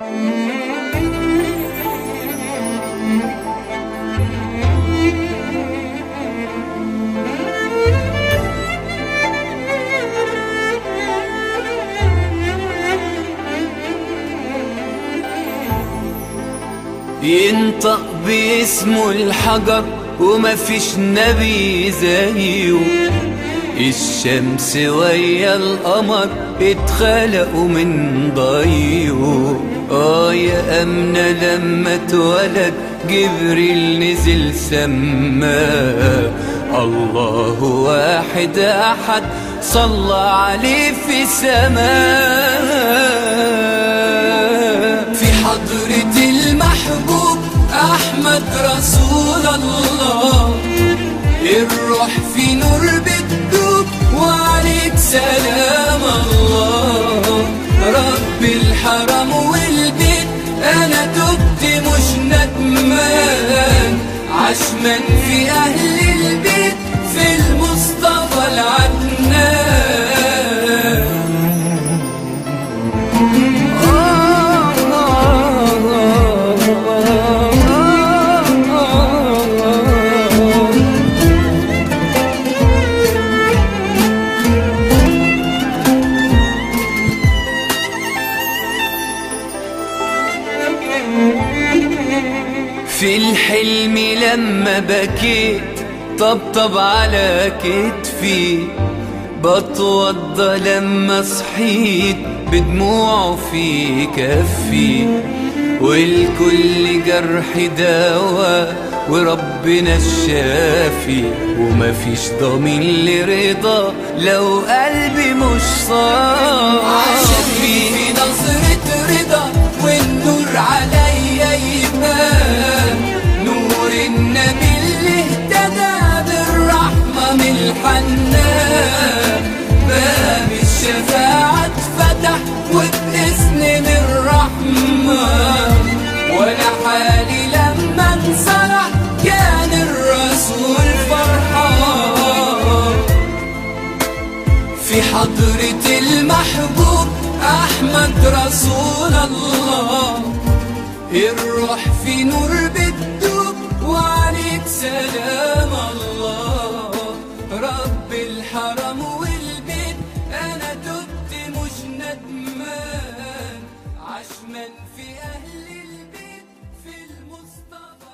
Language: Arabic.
ينطق باسمه الحجر ومفيش نبي زيه، الشمس ويا القمر اتخلقوا من ضيه. يا أمنة لما اتولد جبريل نزل سماه، الله واحد أحد صلى عليه في سماه. في حضرة المحبوب أحمد رسول الله، الروح في نور بتدوب وعليك سلام الله. رب الحرم والبيت أنا تبت مش ندمان، عشمان في أهل البيت في المصطفى العدنان. في الحلم لما بكيت طبطب على كتفي، بتوضى لما صحيت بدموعه في كفي. والكل جرح دوا وربنا الشافي، ومفيش ضمين لرضا لو قلبي مش صافي. عشان في نظرة رضا والنور عليا يبان، نور النبي اللي اهتدى بالرحمة من الحنان. باب الشفاعة اتفتح وبإذن من الرحمن، وانا حالي لما انصرح كان الرسول فرحان. في حضرة المحبوب أحمد رسول الله، الروح في نور بتدوب وعليك سلام الله. رب الحرم والبيت أنا تبت مش ندمان، عشمان في أهل البيت في المصطفى.